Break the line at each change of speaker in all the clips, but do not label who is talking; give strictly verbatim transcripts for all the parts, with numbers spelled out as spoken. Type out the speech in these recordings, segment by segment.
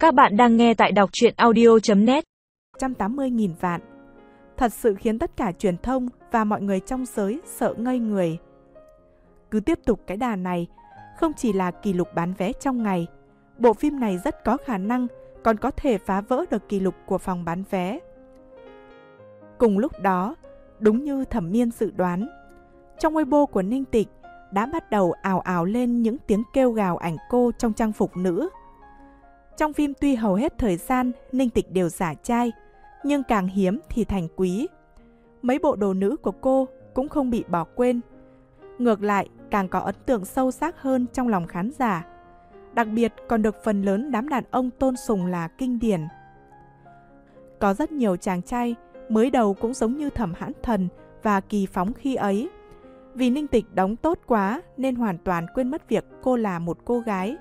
Các bạn đang nghe tại đọc truyện audio chấm net.
một trăm tám mươi nghìn vạn. Thật sự khiến tất cả truyền thông và mọi người trong giới sợ ngây người. Cứ tiếp tục cái đà này, không chỉ là kỷ lục bán vé trong ngày, bộ phim này rất có khả năng còn có thể phá vỡ được kỷ lục của phòng bán vé. Cùng lúc đó, đúng như Thẩm Miên dự đoán, trong Weibo của Ninh Tịch đã bắt đầu ào ào lên những tiếng kêu gào ảnh cô trong trang phục nữ. Trong phim tuy hầu hết thời gian Ninh Tịch đều giả trai, nhưng càng hiếm thì thành quý. Mấy bộ đồ nữ của cô cũng không bị bỏ quên. Ngược lại, càng có ấn tượng sâu sắc hơn trong lòng khán giả. Đặc biệt còn được phần lớn đám đàn ông tôn sùng là kinh điển. Có rất nhiều chàng trai mới đầu cũng giống như Thẩm Hãn Thần và Kỳ Phóng khi ấy. Vì Ninh Tịch đóng tốt quá nên hoàn toàn quên mất việc cô là một cô gái.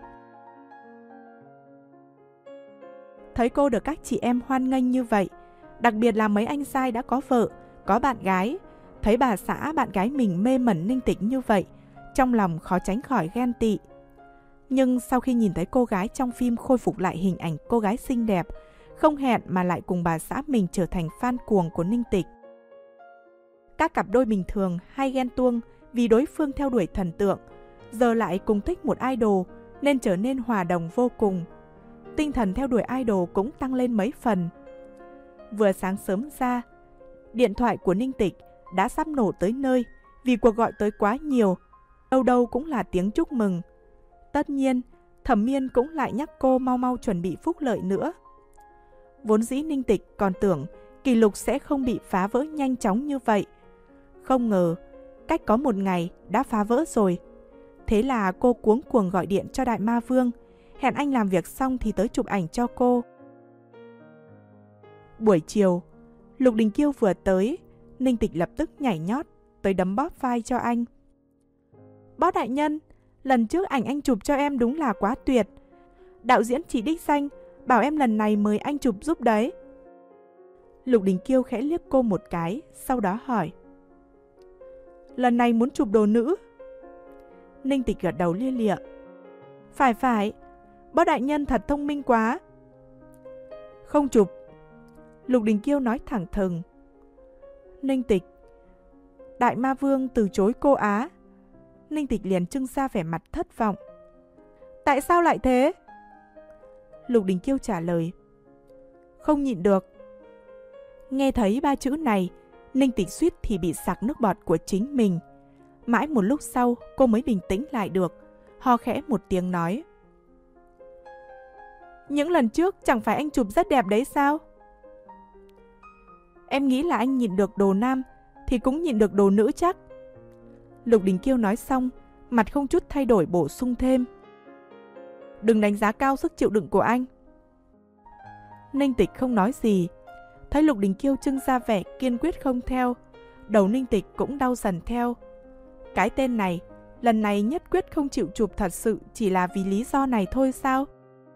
Thấy cô được các chị em hoan nghênh như vậy, đặc biệt là mấy anh trai đã có vợ, có bạn gái, thấy bà xã bạn gái mình mê mẩn Ninh Tịch như vậy, trong lòng khó tránh khỏi ghen tị. Nhưng sau khi nhìn thấy cô gái trong phim khôi phục lại hình ảnh cô gái xinh đẹp, không hẹn mà lại cùng bà xã mình trở thành fan cuồng của Ninh Tịch. Các cặp đôi bình thường hay ghen tuông vì đối phương theo đuổi thần tượng, giờ lại cùng thích một idol nên trở nên hòa đồng vô cùng. Tinh thần theo đuổi idol cũng tăng lên mấy phần. Vừa sáng sớm ra, điện thoại của Ninh Tịch đã sắp nổ tới nơi vì cuộc gọi tới quá nhiều, đâu đâu cũng là tiếng chúc mừng. Tất nhiên, Thẩm Miên cũng lại nhắc cô mau mau chuẩn bị phúc lợi nữa. Vốn dĩ Ninh Tịch còn tưởng kỷ lục sẽ không bị phá vỡ nhanh chóng như vậy. Không ngờ, cách có một ngày đã phá vỡ rồi. Thế là cô cuống cuồng gọi điện cho Đại Ma Vương, hẹn anh làm việc xong thì tới chụp ảnh cho cô. Buổi chiều, Lục Đình Kiêu vừa tới, Ninh Tịch lập tức nhảy nhót tới đấm bóp vai cho anh. Bóp đại nhân, lần trước ảnh anh chụp cho em đúng là quá tuyệt. Đạo diễn chỉ đích danh, bảo em lần này mời anh chụp giúp đấy. Lục Đình Kiêu khẽ liếc cô một cái, sau đó hỏi. Lần này muốn chụp đồ nữ? Ninh Tịch gật đầu lia lịa. Phải phải, bóp đại nhân thật thông minh quá. Không chụp. Lục Đình Kiêu nói thẳng thừng. Ninh Tịch. Đại Ma Vương từ chối cô Á. Ninh Tịch liền trưng ra vẻ mặt thất vọng. Tại sao lại thế? Lục Đình Kiêu trả lời. Không nhịn được. Nghe thấy ba chữ này, Ninh Tịch suýt thì bị sặc nước bọt của chính mình. Mãi một lúc sau cô mới bình tĩnh lại được, ho khẽ một tiếng nói. Những lần trước chẳng phải anh chụp rất đẹp đấy sao? Em nghĩ là anh nhịn được đồ nam thì cũng nhịn được đồ nữ chắc. Lục Đình Kiêu nói xong, mặt không chút thay đổi bổ sung thêm. Đừng đánh giá cao sức chịu đựng của anh. Ninh Tịch không nói gì. Thấy Lục Đình Kiêu trưng ra vẻ kiên quyết không theo, đầu Ninh Tịch cũng đau dần theo. Cái tên này, lần này nhất quyết không chịu chụp thật sự chỉ là vì lý do này thôi sao?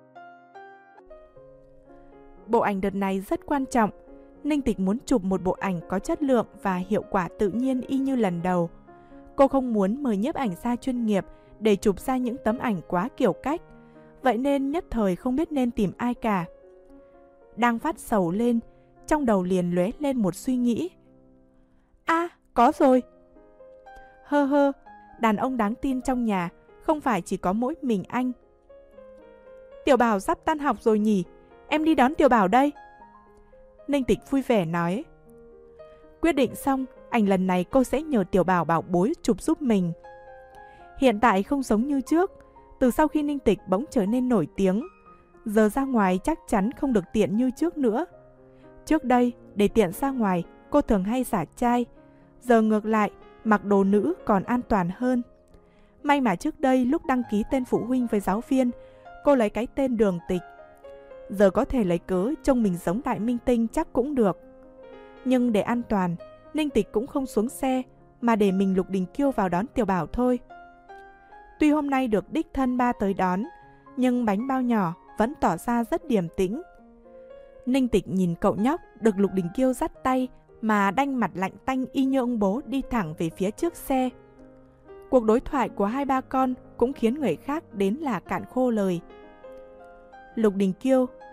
Bộ ảnh đợt này rất quan trọng. Ninh Tịch muốn chụp một bộ ảnh có chất lượng và hiệu quả tự nhiên y như lần đầu. Cô không muốn mời nhiếp ảnh gia chuyên nghiệp để chụp ra những tấm ảnh quá kiểu cách, vậy nên nhất thời không biết nên tìm ai cả. Đang phát sầu lên, trong đầu liền lóe lên một suy nghĩ. À, có rồi. Hơ hơ, đàn ông đáng tin trong nhà không phải chỉ có mỗi mình anh. Tiểu Bảo sắp tan học rồi nhỉ, em đi đón Tiểu Bảo đây. Ninh Tịch vui vẻ nói. Quyết định xong, ảnh lần này cô sẽ nhờ Tiểu Bảo bảo bối chụp giúp mình. Hiện tại không giống như trước, từ sau khi Ninh Tịch bỗng trở nên nổi tiếng, giờ ra ngoài chắc chắn không được tiện như trước nữa. Trước đây, để tiện ra ngoài, cô thường hay giả trai, giờ ngược lại, mặc đồ nữ còn an toàn hơn. May mà trước đây lúc đăng ký tên phụ huynh với giáo viên, cô lấy cái tên Đường Tịch. Giờ có thể lấy cớ trông mình giống đại minh tinh chắc cũng được. Nhưng để an toàn, Ninh Tịch cũng không xuống xe mà để mình Lục Đình Kiêu vào đón Tiểu Bảo thôi. Tuy hôm nay được đích thân ba tới đón, nhưng bánh bao nhỏ vẫn tỏ ra rất điềm tĩnh. Ninh Tịch nhìn cậu nhóc được Lục Đình Kiêu dắt tay mà đanh mặt lạnh tanh y như ông bố đi thẳng về phía trước xe. Cuộc đối thoại của hai ba con cũng khiến người khác đến là cạn khô lời. Lục Đình Kiêu,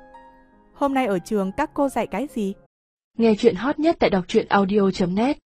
Hôm nay ở trường các cô dạy cái gì?
Nghe chuyện hot nhất tại đọc truyện audio chấm net.